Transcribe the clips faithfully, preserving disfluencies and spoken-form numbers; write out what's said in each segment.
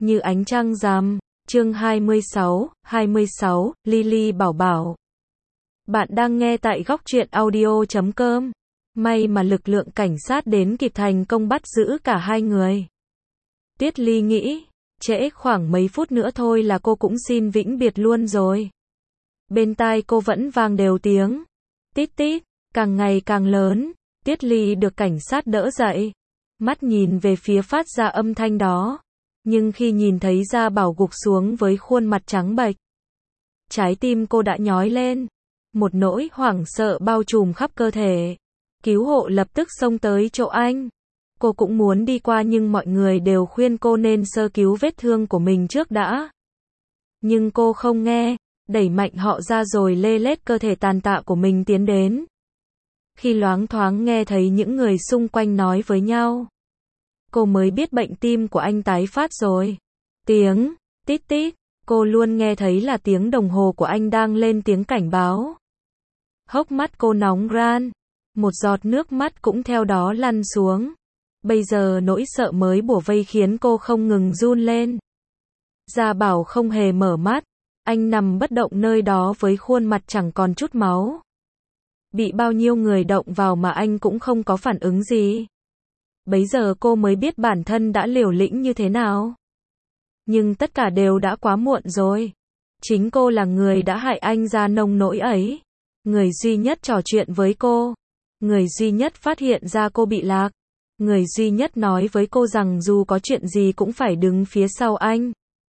Như ánh trăng rằm, chương hai mươi sáu, hai mươi sáu, Lily bảo bảo. Bạn đang nghe tại góc truyện audio chấm com. May mà lực lượng cảnh sát đến kịp thành công bắt giữ cả hai người. Tiết Ly nghĩ, trễ khoảng mấy phút nữa thôi là cô cũng xin vĩnh biệt luôn rồi. Bên tai cô vẫn vang đều tiếng tít tít, càng ngày càng lớn. Tiết Ly được cảnh sát đỡ dậy, mắt nhìn về phía phát ra âm thanh đó. Nhưng khi nhìn thấy Gia Bảo gục xuống với khuôn mặt trắng bệch, trái tim cô đã nhói lên. Một nỗi hoảng sợ bao trùm khắp cơ thể. Cứu hộ lập tức xông tới chỗ anh. Cô cũng muốn đi qua nhưng mọi người đều khuyên cô nên sơ cứu vết thương của mình trước đã. Nhưng cô không nghe, đẩy mạnh họ ra rồi lê lết cơ thể tàn tạ của mình tiến đến. Khi loáng thoáng nghe thấy những người xung quanh nói với nhau, cô mới biết bệnh tim của anh tái phát rồi. Tiếng tít tít, cô luôn nghe thấy là tiếng đồng hồ của anh đang lên tiếng cảnh báo. Hốc mắt cô nóng ran, một giọt nước mắt cũng theo đó lăn xuống. Bây giờ nỗi sợ mới bủa vây khiến cô không ngừng run lên. Gia Bảo không hề mở mắt, anh nằm bất động nơi đó với khuôn mặt chẳng còn chút máu. Bị bao nhiêu người động vào mà anh cũng không có phản ứng gì. Bấy giờ cô mới biết bản thân đã liều lĩnh như thế nào. Nhưng tất cả đều đã quá muộn rồi. Chính cô là người đã hại anh ra nông nỗi ấy. Người duy nhất trò chuyện với cô. Người duy nhất phát hiện ra cô bị lạc. Người duy nhất nói với cô rằng dù có chuyện gì cũng phải đứng phía sau anh.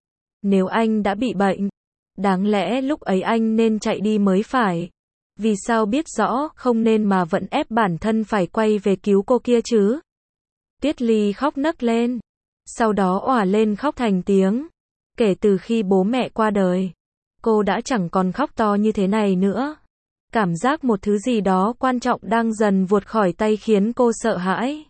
Nếu anh đã bị bệnh, đáng lẽ lúc ấy anh nên chạy đi mới phải. Vì sao biết rõ không nên mà vẫn ép bản thân phải quay về cứu cô kia chứ? Tiết Ly khóc nấc lên. Sau đó òa lên khóc thành tiếng. Kể từ khi bố mẹ qua đời, cô đã chẳng còn khóc to như thế này nữa. Cảm giác một thứ gì đó quan trọng đang dần vụt khỏi tay khiến cô sợ hãi.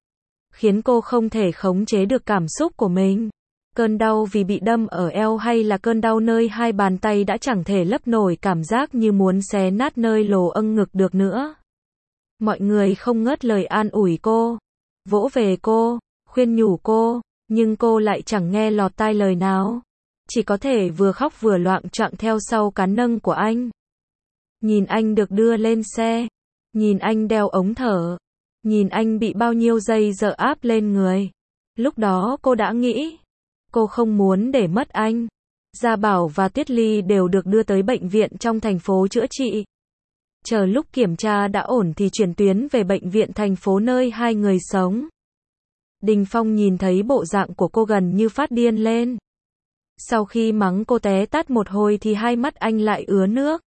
Khiến cô không thể khống chế được cảm xúc của mình. Cơn đau vì bị đâm ở eo hay là cơn đau nơi hai bàn tay đã chẳng thể lấp nổi cảm giác như muốn xé nát nơi lồ âng ngực được nữa. Mọi người không ngớt lời an ủi cô, vỗ về cô, khuyên nhủ cô, nhưng cô lại chẳng nghe lọt tai lời nào. Chỉ có thể vừa khóc vừa loạng choạng theo sau cán nâng của anh. Nhìn anh được đưa lên xe, nhìn anh đeo ống thở, nhìn anh bị bao nhiêu dây dợ áp lên người. Lúc đó cô đã nghĩ, cô không muốn để mất anh. Gia Bảo và Tiết Ly đều được đưa tới bệnh viện trong thành phố chữa trị. Chờ lúc kiểm tra đã ổn thì chuyển tuyến về bệnh viện thành phố nơi hai người sống. Đình Phong nhìn thấy bộ dạng của cô gần như phát điên lên. Sau khi mắng cô té tát một hồi thì hai mắt anh lại ứa nước.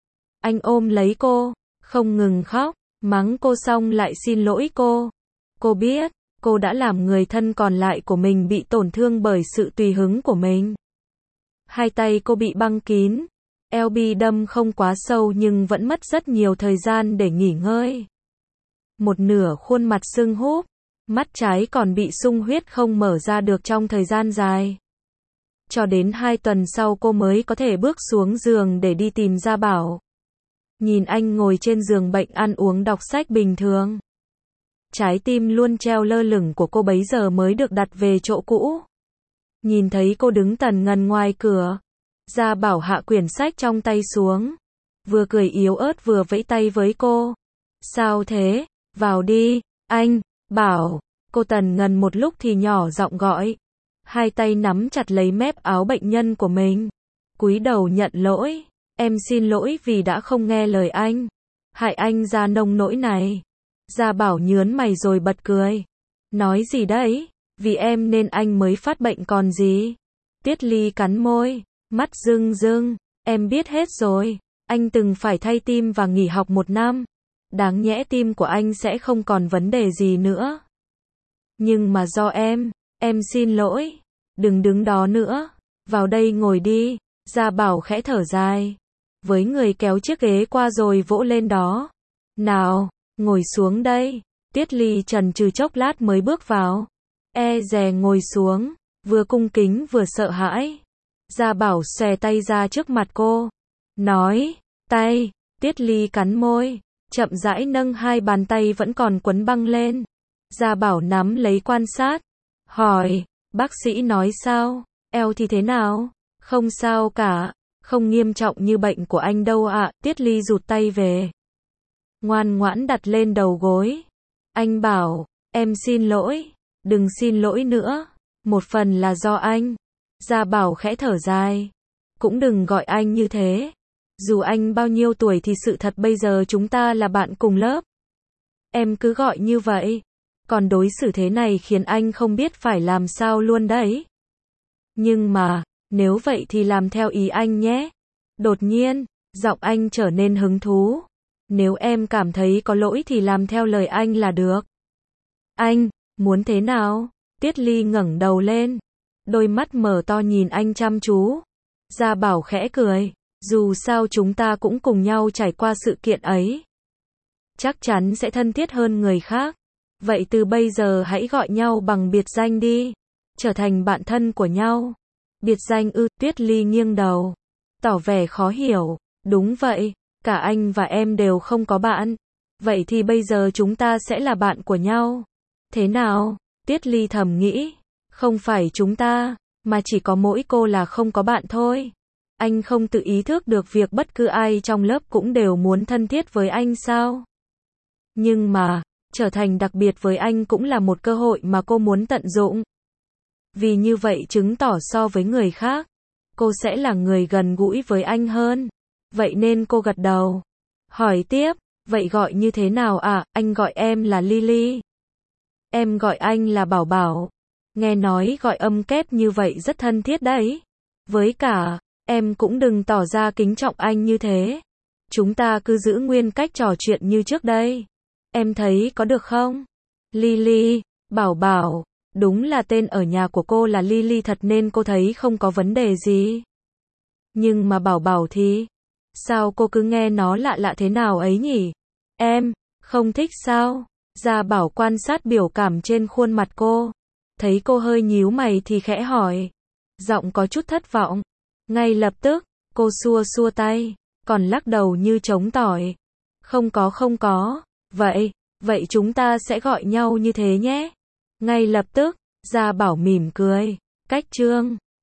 Anh ôm lấy cô, không ngừng khóc, mắng cô xong lại xin lỗi cô. Cô biết, cô đã làm người thân còn lại của mình bị tổn thương bởi sự tùy hứng của mình. Hai tay cô bị băng kín, eo bị đâm không quá sâu nhưng vẫn mất rất nhiều thời gian để nghỉ ngơi. Một nửa khuôn mặt sưng húp, mắt trái còn bị sung huyết không mở ra được trong thời gian dài. Cho đến hai tuần sau cô mới có thể bước xuống giường để đi tìm Gia Bảo. Nhìn anh ngồi trên giường bệnh ăn uống đọc sách bình thường. Trái tim luôn treo lơ lửng của cô bấy giờ mới được đặt về chỗ cũ. Nhìn thấy cô đứng tần ngần ngoài cửa, Gia Bảo hạ quyển sách trong tay xuống. Vừa cười yếu ớt vừa vẫy tay với cô. Sao thế? Vào đi, anh, Bảo. Cô tần ngần một lúc thì nhỏ giọng gọi. Hai tay nắm chặt lấy mép áo bệnh nhân của mình. Cúi đầu nhận lỗi. Em xin lỗi vì đã không nghe lời anh. Hại anh ra nông nỗi này. Gia Bảo nhớn mày rồi bật cười. Nói gì đấy? Vì em nên anh mới phát bệnh còn gì? Tiết Ly cắn môi, mắt rưng rưng. Em biết hết rồi. Anh từng phải thay tim và nghỉ học một năm. Đáng nhẽ tim của anh sẽ không còn vấn đề gì nữa. Nhưng mà do em, em xin lỗi. Đừng đứng đó nữa. Vào đây ngồi đi. Gia Bảo khẽ thở dài. Với người kéo chiếc ghế qua rồi vỗ lên đó. Nào, ngồi xuống đây. Tiết Ly chần chừ chốc lát mới bước vào. E dè ngồi xuống, vừa cung kính vừa sợ hãi. Gia Bảo xòe tay ra trước mặt cô. Nói, tay. Tiết Ly cắn môi, chậm rãi nâng hai bàn tay vẫn còn quấn băng lên. Gia Bảo nắm lấy quan sát. Hỏi, bác sĩ nói sao? Eo thì thế nào? Không sao cả, không nghiêm trọng như bệnh của anh đâu ạ. Tiết Ly rụt tay về, ngoan ngoãn đặt lên đầu gối. Anh bảo, em xin lỗi, đừng xin lỗi nữa, một phần là do anh. Gia Bảo khẽ thở dài, cũng đừng gọi anh như thế. Dù anh bao nhiêu tuổi thì sự thật bây giờ chúng ta là bạn cùng lớp. Em cứ gọi như vậy, còn đối xử thế này khiến anh không biết phải làm sao luôn đấy. Nhưng mà, nếu vậy thì làm theo ý anh nhé. Đột nhiên, giọng anh trở nên hứng thú. Nếu em cảm thấy có lỗi thì làm theo lời anh là được. Anh, muốn thế nào? Tiết Ly ngẩng đầu lên, đôi mắt mở to nhìn anh chăm chú. Gia Bảo khẽ cười, dù sao chúng ta cũng cùng nhau trải qua sự kiện ấy. Chắc chắn sẽ thân thiết hơn người khác. Vậy từ bây giờ hãy gọi nhau bằng biệt danh đi. Trở thành bạn thân của nhau. Biệt danh ư? Tuyết Ly nghiêng đầu, tỏ vẻ khó hiểu. Đúng vậy, cả anh và em đều không có bạn. Vậy thì bây giờ chúng ta sẽ là bạn của nhau. Thế nào? Tiết Ly thầm nghĩ. Không phải chúng ta, mà chỉ có mỗi cô là không có bạn thôi. Anh không tự ý thức được việc bất cứ ai trong lớp cũng đều muốn thân thiết với anh sao? Nhưng mà, trở thành đặc biệt với anh cũng là một cơ hội mà cô muốn tận dụng. Vì như vậy chứng tỏ so với người khác, cô sẽ là người gần gũi với anh hơn. Vậy nên cô gật đầu. Hỏi tiếp, vậy gọi như thế nào ạ? À? Anh gọi em là Lily. Em gọi anh là Bảo Bảo. Nghe nói gọi âm kép như vậy rất thân thiết đấy. Với cả, em cũng đừng tỏ ra kính trọng anh như thế. Chúng ta cứ giữ nguyên cách trò chuyện như trước đây. Em thấy có được không? Lily, Bảo Bảo, đúng là tên ở nhà của cô là Lily thật nên cô thấy không có vấn đề gì. Nhưng mà Bảo Bảo thì, sao cô cứ nghe nó lạ lạ thế nào ấy nhỉ? Em, không thích sao? Gia Bảo quan sát biểu cảm trên khuôn mặt cô. Thấy cô hơi nhíu mày thì khẽ hỏi. Giọng có chút thất vọng. Ngay lập tức, cô xua xua tay, còn lắc đầu như chống tỏi. Không có không có. Vậy, vậy chúng ta sẽ gọi nhau như thế nhé. Ngay lập tức, Gia Bảo mỉm cười. Cách chương